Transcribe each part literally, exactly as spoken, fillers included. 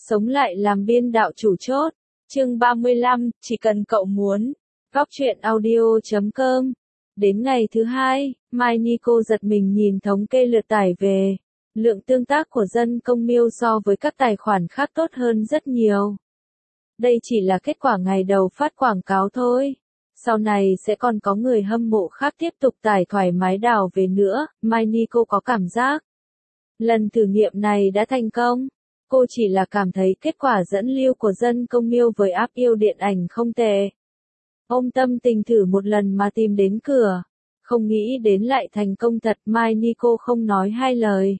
Sống lại làm biên đạo chủ chốt. Chương ba mươi lăm, chỉ cần cậu muốn. Góc truyện audio chấm com. Đến ngày thứ hai, Mai Nico giật mình nhìn thống kê lượt tải về. Lượng tương tác của dân công miêu so với các tài khoản khác tốt hơn rất nhiều. Đây chỉ là kết quả ngày đầu phát quảng cáo thôi. Sau này sẽ còn có người hâm mộ khác tiếp tục tải thoải mái đào về nữa, Mai Nico có cảm giác. Lần thử nghiệm này đã thành công. Cô chỉ là cảm thấy kết quả dẫn lưu của dân công miêu với app yêu điện ảnh không tệ. Ông tâm tình thử một lần mà tìm đến cửa. Không nghĩ đến lại thành công thật, Mai Nico không nói hai lời.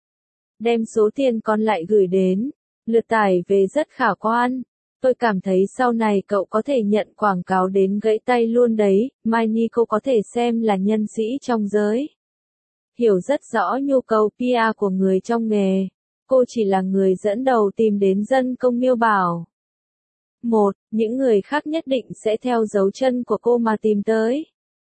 Đem số tiền còn lại gửi đến. Lượt tải về rất khả quan. Tôi cảm thấy sau này cậu có thể nhận quảng cáo đến gãy tay luôn đấy, Mai Nico có thể xem là nhân sĩ trong giới. Hiểu rất rõ nhu cầu pê e của người trong nghề. Cô chỉ là người dẫn đầu tìm đến dân công miêu bảo. Một, những người khác nhất định sẽ theo dấu chân của cô mà tìm tới.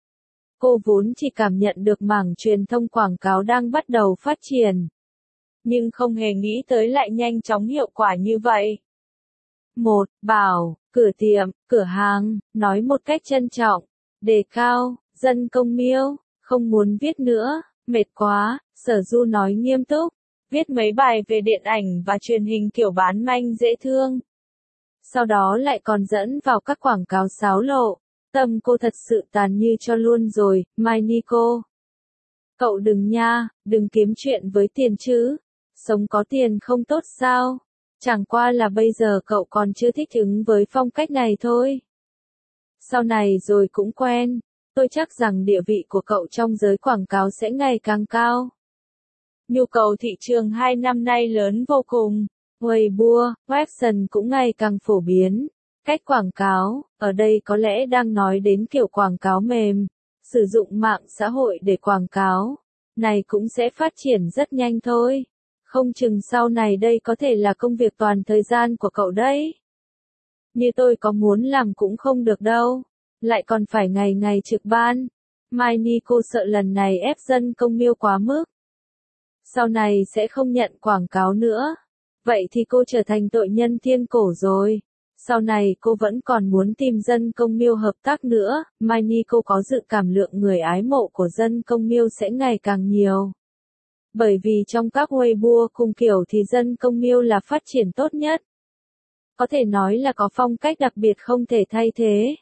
Cô vốn chỉ cảm nhận được mảng truyền thông quảng cáo đang bắt đầu phát triển. Nhưng không hề nghĩ tới lại nhanh chóng hiệu quả như vậy. Một, bảo, cửa tiệm, cửa hàng, nói một cách trân trọng, đề cao, dân công miêu, không muốn viết nữa, mệt quá, Sở Du nói nghiêm túc, viết mấy bài về điện ảnh và truyền hình kiểu bán manh dễ thương. Sau đó lại còn dẫn vào các quảng cáo xáo lộ, tâm cô thật sự tàn như cho luôn rồi, Mai Nico. Cậu đừng nha, đừng kiếm chuyện với tiền chứ, sống có tiền không tốt sao? Chẳng qua là bây giờ cậu còn chưa thích ứng với phong cách này thôi. Sau này rồi cũng quen, tôi chắc rằng địa vị của cậu trong giới quảng cáo sẽ ngày càng cao. Nhu cầu thị trường hai năm nay lớn vô cùng. Weibo, Webson cũng ngày càng phổ biến. Cách quảng cáo, ở đây có lẽ đang nói đến kiểu quảng cáo mềm, sử dụng mạng xã hội để quảng cáo. Này cũng sẽ phát triển rất nhanh thôi. Không chừng sau này đây có thể là công việc toàn thời gian của cậu đấy. Như tôi có muốn làm cũng không được đâu. Lại còn phải ngày ngày trực ban. Mai Nico sợ lần này ép dân công miêu quá mức. Sau này sẽ không nhận quảng cáo nữa. Vậy thì cô trở thành tội nhân thiên cổ rồi. Sau này cô vẫn còn muốn tìm dân công miêu hợp tác nữa. Mai Nico có dự cảm lượng người ái mộ của dân công miêu sẽ ngày càng nhiều. Bởi vì trong các Weibo cùng kiểu thì dân công miêu là phát triển tốt nhất. Có thể nói là có phong cách đặc biệt không thể thay thế.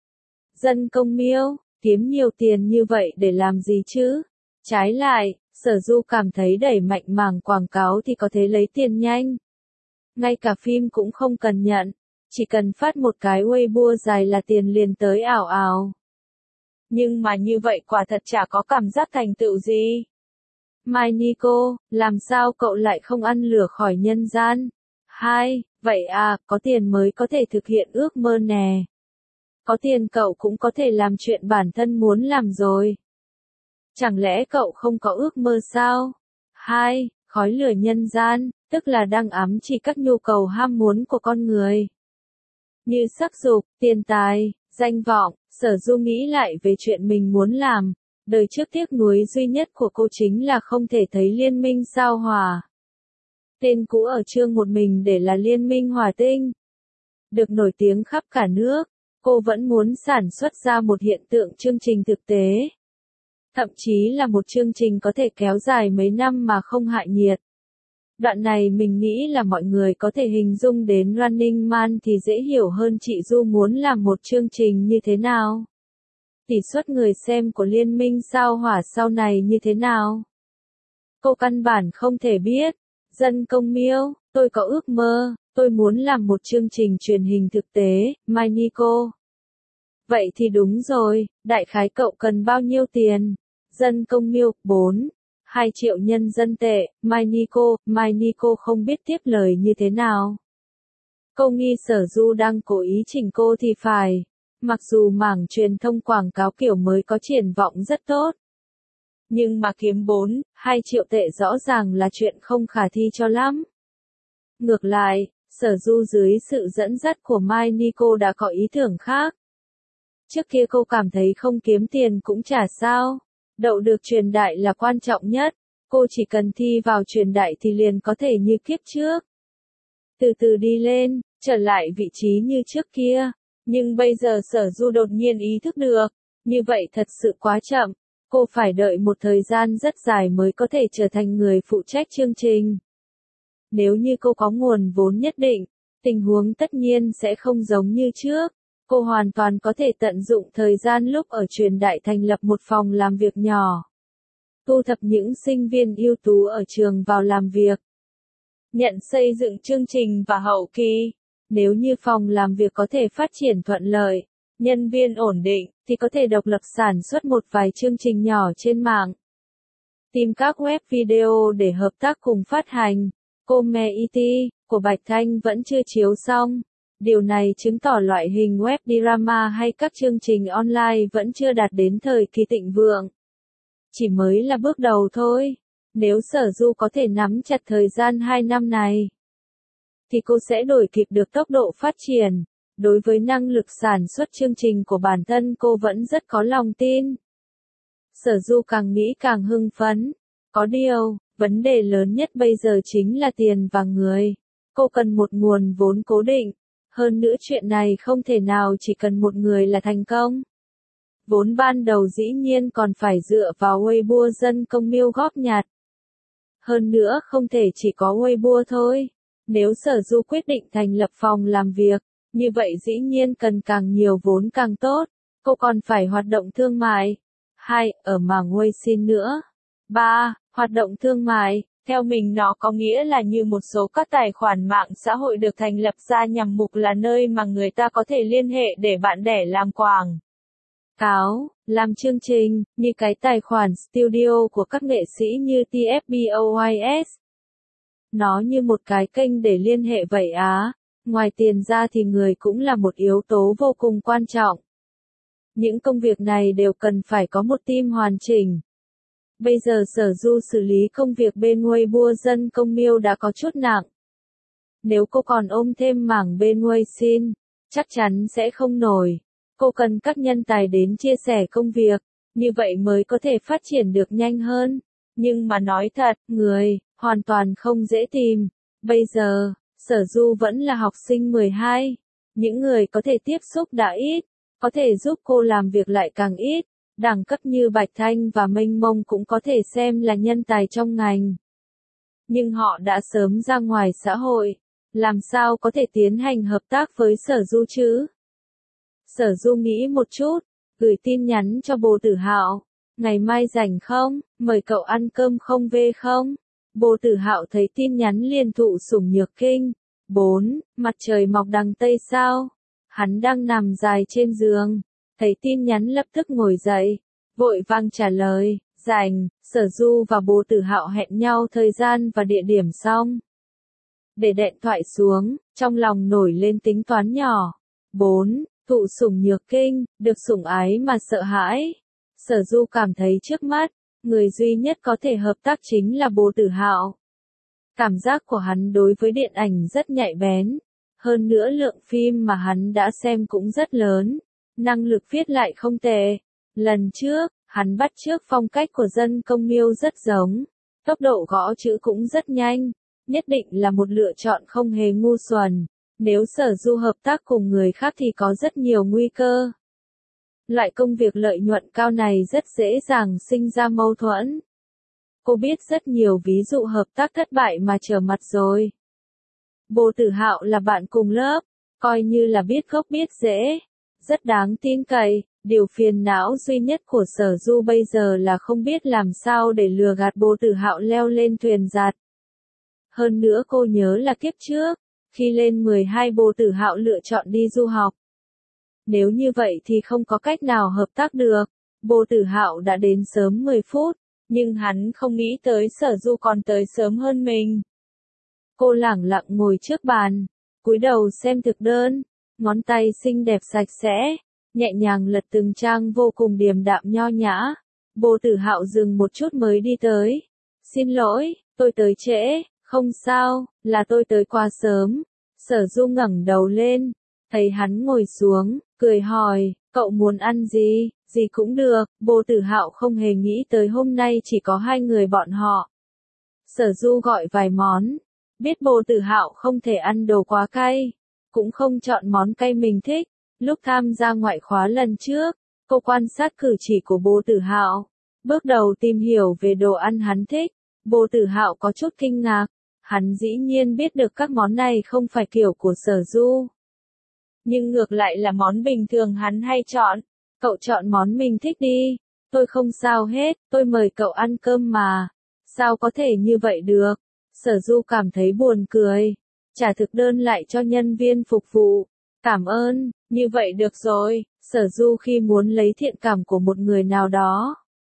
Dân công miêu, kiếm nhiều tiền như vậy để làm gì chứ? Trái lại, Sở Du cảm thấy đẩy mạnh mảng quảng cáo thì có thể lấy tiền nhanh. Ngay cả phim cũng không cần nhận, chỉ cần phát một cái Weibo dài là tiền liền tới ảo ảo. Nhưng mà như vậy quả thật chả có cảm giác thành tựu gì. Mai Nico, làm sao cậu lại không ăn lửa khỏi nhân gian? Hai, vậy à, có tiền mới có thể thực hiện ước mơ nè. Có tiền cậu cũng có thể làm chuyện bản thân muốn làm rồi. Chẳng lẽ cậu không có ước mơ sao? Hai, khói lửa nhân gian, tức là đang ám chỉ các nhu cầu ham muốn của con người. Như sắc dục, tiền tài, danh vọng, Sở Du nghĩ lại về chuyện mình muốn làm. Đời trước tiếc nuối duy nhất của cô chính là không thể thấy Liên minh sao Hỏa. Tên cũ ở chương một mình để là Liên minh Hỏa Tinh. Được nổi tiếng khắp cả nước, cô vẫn muốn sản xuất ra một hiện tượng chương trình thực tế. Thậm chí là một chương trình có thể kéo dài mấy năm mà không hại nhiệt. Đoạn này mình nghĩ là mọi người có thể hình dung đến Running Man thì dễ hiểu hơn chị Du muốn làm một chương trình như thế nào. Tỷ suất người xem của Liên minh sao Hỏa sau này như thế nào? Cô căn bản không thể biết. Dân công miêu, tôi có ước mơ, tôi muốn làm một chương trình truyền hình thực tế, Mai Nico. Vậy thì đúng rồi, đại khái cậu cần bao nhiêu tiền? Dân công miêu, bốn, hai triệu nhân dân tệ, Mai Nico, Mai Nico không biết tiếp lời như thế nào. Cô nghi Sở Du đang cố ý chỉnh cô thì phải. Mặc dù mảng truyền thông quảng cáo kiểu mới có triển vọng rất tốt. Nhưng mà kiếm bốn, hai triệu tệ rõ ràng là chuyện không khả thi cho lắm. Ngược lại, Sở Du dưới sự dẫn dắt của Mai Nico đã có ý tưởng khác. Trước kia cô cảm thấy không kiếm tiền cũng chả sao. Đậu được truyền đại là quan trọng nhất. Cô chỉ cần thi vào truyền đại thì liền có thể như kiếp trước. từ từ đi lên, trở lại vị trí như trước kia. Nhưng bây giờ Sở Du đột nhiên ý thức được, như vậy thật sự quá chậm, cô phải đợi một thời gian rất dài mới có thể trở thành người phụ trách chương trình. Nếu như cô có nguồn vốn nhất định, tình huống tất nhiên sẽ không giống như trước. Cô hoàn toàn có thể tận dụng thời gian lúc ở truyền đại thành lập một phòng làm việc nhỏ. Thu thập những sinh viên ưu tú ở trường vào làm việc. Nhận xây dựng chương trình và hậu kỳ. Nếu như phòng làm việc có thể phát triển thuận lợi, nhân viên ổn định, thì có thể độc lập sản xuất một vài chương trình nhỏ trên mạng. Tìm các web video để hợp tác cùng phát hành. Community của Bạch Thanh vẫn chưa chiếu xong. Điều này chứng tỏ loại hình web drama hay các chương trình online vẫn chưa đạt đến thời kỳ thịnh vượng. Chỉ mới là bước đầu thôi. Nếu Sở Du có thể nắm chặt thời gian hai năm này, thì cô sẽ đuổi kịp được tốc độ phát triển. Đối với năng lực sản xuất chương trình của bản thân cô vẫn rất có lòng tin. Sở Du càng nghĩ càng hưng phấn. Có điều, vấn đề lớn nhất bây giờ chính là tiền và người. Cô cần một nguồn vốn cố định. Hơn nữa chuyện này không thể nào chỉ cần một người là thành công. Vốn ban đầu dĩ nhiên còn phải dựa vào Weibo dân công miêu góp nhặt. Hơn nữa không thể chỉ có Weibo thôi. Nếu Sở Du quyết định thành lập phòng làm việc, như vậy dĩ nhiên cần càng nhiều vốn càng tốt. Cô còn phải hoạt động thương mại. Hai, ở mảng Weixin nữa. Ba, hoạt động thương mại. Theo mình nó có nghĩa là như một số các tài khoản mạng xã hội được thành lập ra nhằm mục là nơi mà người ta có thể liên hệ để bạn bè làm quảng cáo, làm chương trình, như cái tài khoản studio của các nghệ sĩ như tê ép boys. Nó như một cái kênh để liên hệ vậy á. Ngoài tiền ra thì người cũng là một yếu tố vô cùng quan trọng. Những công việc này đều cần phải có một team hoàn chỉnh. Bây giờ Sở Du xử lý công việc bên Weibo dân công miêu đã có chút nặng. Nếu cô còn ôm thêm mảng bên Weixin, chắc chắn sẽ không nổi. Cô cần các nhân tài đến chia sẻ công việc, như vậy mới có thể phát triển được nhanh hơn. Nhưng mà nói thật, người, hoàn toàn không dễ tìm. Bây giờ, Sở Du vẫn là học sinh mười hai. Những người có thể tiếp xúc đã ít, có thể giúp cô làm việc lại càng ít. Đẳng cấp như Bạch Thanh và Mênh Mông cũng có thể xem là nhân tài trong ngành. Nhưng họ đã sớm ra ngoài xã hội, làm sao có thể tiến hành hợp tác với Sở Du chứ? Sở Du nghĩ một chút, gửi tin nhắn cho Bồ Tử Hạo. Ngày mai rảnh không? Mời cậu ăn cơm không về không? Bồ Tử Hạo thấy tin nhắn liền thụ sủng nhược kinh. Bốn, mặt trời mọc đằng Tây sao? Hắn đang nằm dài trên giường. Thấy tin nhắn lập tức ngồi dậy, vội vàng trả lời, rảnh. Sở Du và Bồ Tử Hạo hẹn nhau thời gian và địa điểm xong. Để điện thoại xuống, trong lòng nổi lên tính toán nhỏ. Bốn, thụ sủng nhược kinh, được sủng ái mà sợ hãi. Sở Du cảm thấy trước mắt, người duy nhất có thể hợp tác chính là Bồ Tử Hạo. Cảm giác của hắn đối với điện ảnh rất nhạy bén. Hơn nữa lượng phim mà hắn đã xem cũng rất lớn. Năng lực viết lại không tệ. Lần trước, hắn bắt chước phong cách của dân công miêu rất giống. Tốc độ gõ chữ cũng rất nhanh. Nhất định là một lựa chọn không hề ngu xuẩn. Nếu Sở Du hợp tác cùng người khác thì có rất nhiều nguy cơ. Loại công việc lợi nhuận cao này rất dễ dàng sinh ra mâu thuẫn. Cô biết rất nhiều ví dụ hợp tác thất bại mà trở mặt rồi. Bồ Tử Hạo là bạn cùng lớp, coi như là biết gốc biết rễ. Rất đáng tin cậy, điều phiền não duy nhất của Sở Du bây giờ là không biết làm sao để lừa gạt Bồ Tử Hạo leo lên thuyền giạt. Hơn nữa cô nhớ là kiếp trước, khi lên mười hai Bồ Tử Hạo lựa chọn đi du học. Nếu như vậy thì không có cách nào hợp tác được. Bồ Tử Hạo đã đến sớm mười phút, nhưng hắn không nghĩ tới Sở Du còn tới sớm hơn mình. Cô lẳng lặng ngồi trước bàn, cúi đầu xem thực đơn, ngón tay xinh đẹp sạch sẽ, nhẹ nhàng lật từng trang vô cùng điềm đạm nho nhã. Bồ Tử Hạo dừng một chút mới đi tới. Xin lỗi, tôi tới trễ. Không sao, là tôi tới quá sớm. Sở Du ngẩng đầu lên, thấy hắn ngồi xuống, cười hỏi, cậu muốn ăn gì? Gì cũng được. Bồ Tử Hạo không hề nghĩ tới hôm nay chỉ có hai người bọn họ. Sở Du gọi vài món, Biết Bồ Tử Hạo không thể ăn đồ quá cay, cũng không chọn món cay mình thích. Lúc tham gia ngoại khóa lần trước, cô quan sát cử chỉ của Bồ Tử Hạo, bước đầu tìm hiểu về đồ ăn hắn thích. Bồ Tử Hạo có chút kinh ngạc, hắn dĩ nhiên biết được các món này không phải kiểu của Sở Du. Nhưng ngược lại là món bình thường hắn hay chọn. Cậu chọn món mình thích đi, tôi không sao hết, tôi mời cậu ăn cơm mà. Sao có thể như vậy được? Sở Du cảm thấy buồn cười, trả thực đơn lại cho nhân viên phục vụ. Cảm ơn, như vậy được rồi. Sở Du khi muốn lấy thiện cảm của một người nào đó,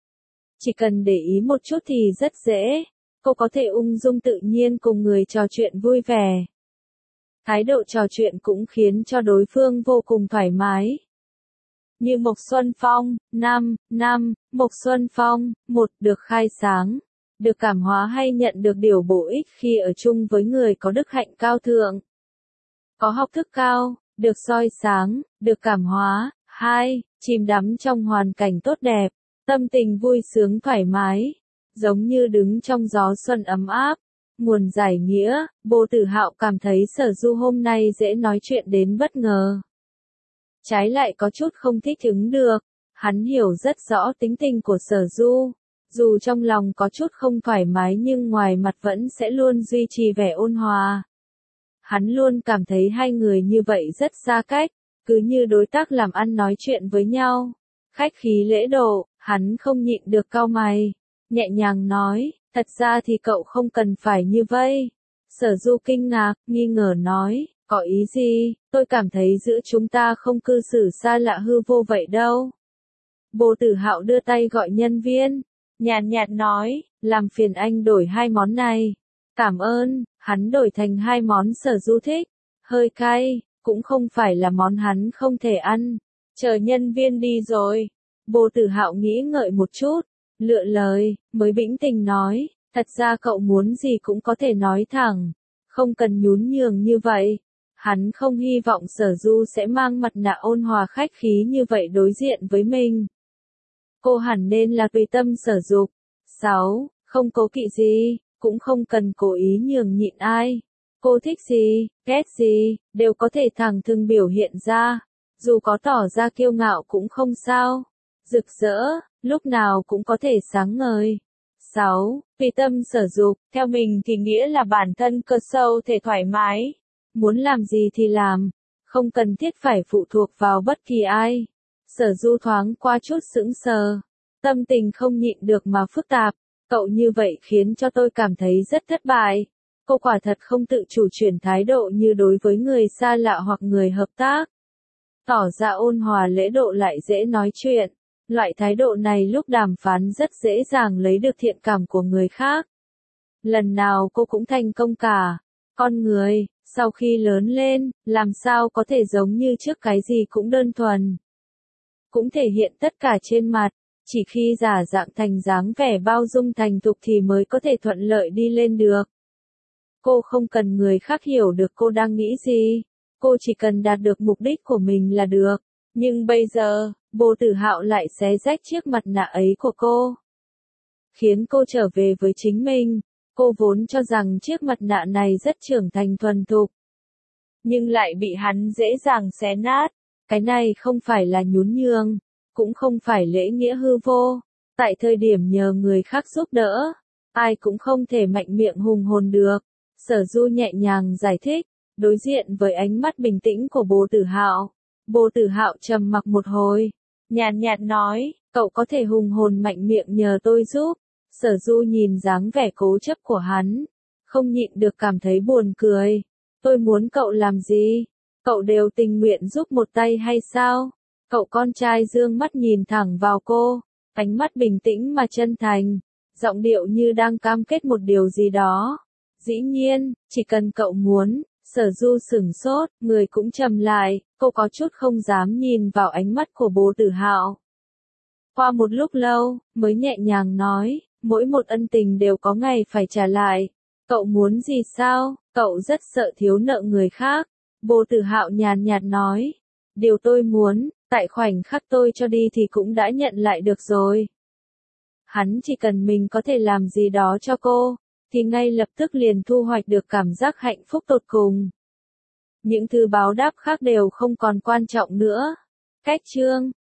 chỉ cần để ý một chút thì rất dễ. Cô có thể ung dung tự nhiên cùng người trò chuyện vui vẻ. Thái độ trò chuyện cũng khiến cho đối phương vô cùng thoải mái. Như Mộc Xuân Phong, năm, năm, Mộc Xuân Phong, một, được khai sáng, được cảm hóa hay nhận được điều bổ ích khi ở chung với người có đức hạnh cao thượng. Có học thức cao, được soi sáng, được cảm hóa. Hai, chìm đắm trong hoàn cảnh tốt đẹp, tâm tình vui sướng thoải mái, giống như đứng trong gió xuân ấm áp. Nguồn giải nghĩa, Bồ Tử Hạo cảm thấy Sở Du hôm nay dễ nói chuyện đến bất ngờ. Trái lại có chút không thích ứng được, hắn hiểu rất rõ tính tình của Sở Du. Dù trong lòng có chút không thoải mái nhưng ngoài mặt vẫn sẽ luôn duy trì vẻ ôn hòa. Hắn luôn cảm thấy hai người như vậy rất xa cách, cứ như đối tác làm ăn nói chuyện với nhau. Khách khí lễ độ, hắn không nhịn được cau mày, nhẹ nhàng nói, thật ra thì cậu không cần phải như vậy. Sở Du kinh ngạc, nghi ngờ nói, có ý gì, tôi cảm thấy giữa chúng ta không cư xử xa lạ hư vô vậy đâu. Bồ Tử Hạo đưa tay gọi nhân viên, nhàn nhạt nói, làm phiền anh đổi hai món này. Cảm ơn, hắn đổi thành hai món Sở Du thích, hơi cay, cũng không phải là món hắn không thể ăn. Chờ nhân viên đi rồi, Bồ Tử Hạo nghĩ ngợi một chút, lựa lời, mới bĩnh tình nói, thật ra cậu muốn gì cũng có thể nói thẳng, không cần nhún nhường như vậy. Hắn không hy vọng Sở Du sẽ mang mặt nạ ôn hòa khách khí như vậy đối diện với mình. Cô hẳn nên là tùy tâm sở dục. Sáu, không cố kỵ gì, cũng không cần cố ý nhường nhịn ai. Cô thích gì, ghét gì, đều có thể thẳng thừng biểu hiện ra. Dù có tỏ ra kiêu ngạo cũng không sao. Rực rỡ, lúc nào cũng có thể sáng ngời. Sáu, tùy tâm sở dục, theo mình thì nghĩa là bản thân cơ sâu thể thoải mái. Muốn làm gì thì làm, không cần thiết phải phụ thuộc vào bất kỳ ai. Sở Du thoáng qua chút sững sờ, tâm tình không nhịn được mà phức tạp, cậu như vậy khiến cho tôi cảm thấy rất thất bại. Cô quả thật không tự chủ chuyển thái độ như đối với người xa lạ hoặc người hợp tác. Tỏ ra ôn hòa lễ độ lại dễ nói chuyện, loại thái độ này lúc đàm phán rất dễ dàng lấy được thiện cảm của người khác. Lần nào cô cũng thành công cả. Con người, sau khi lớn lên, làm sao có thể giống như trước cái gì cũng đơn thuần. Cũng thể hiện tất cả trên mặt, chỉ khi giả dạng thành dáng vẻ bao dung thành thục thì mới có thể thuận lợi đi lên được. Cô không cần người khác hiểu được cô đang nghĩ gì, cô chỉ cần đạt được mục đích của mình là được. Nhưng bây giờ, Bồ Tử Hạo lại xé rách chiếc mặt nạ ấy của cô, khiến cô trở về với chính mình. Cô vốn cho rằng chiếc mặt nạ này rất trưởng thành thuần thục, nhưng lại bị hắn dễ dàng xé nát. Cái này không phải là nhún nhường, cũng không phải lễ nghĩa hư vô. Tại thời điểm nhờ người khác giúp đỡ, ai cũng không thể mạnh miệng hùng hồn được. Sở Du nhẹ nhàng giải thích, đối diện với ánh mắt bình tĩnh của Bồ Tử Hạo. Bồ Tử Hạo trầm mặc một hồi, nhàn nhạt nói, cậu có thể hùng hồn mạnh miệng nhờ tôi giúp. Sở Du nhìn dáng vẻ cố chấp của hắn, không nhịn được cảm thấy buồn cười. Tôi muốn cậu làm gì? Cậu đều tình nguyện giúp một tay hay sao? Cậu con trai dương mắt nhìn thẳng vào cô, ánh mắt bình tĩnh mà chân thành, giọng điệu như đang cam kết một điều gì đó. Dĩ nhiên, chỉ cần cậu muốn. Sở Du sửng sốt, người cũng trầm lại, cô có chút không dám nhìn vào ánh mắt của Bồ Tử Hạo. Qua một lúc lâu, mới nhẹ nhàng nói, mỗi một ân tình đều có ngày phải trả lại. Cậu muốn gì sao? Cậu rất sợ thiếu nợ người khác. Bồ Tử Hạo nhàn nhạt nói, điều tôi muốn, tại khoảnh khắc tôi cho đi thì cũng đã nhận lại được rồi. Hắn chỉ cần mình có thể làm gì đó cho cô, thì ngay lập tức liền thu hoạch được cảm giác hạnh phúc tột cùng. Những thứ báo đáp khác đều không còn quan trọng nữa. Cách chương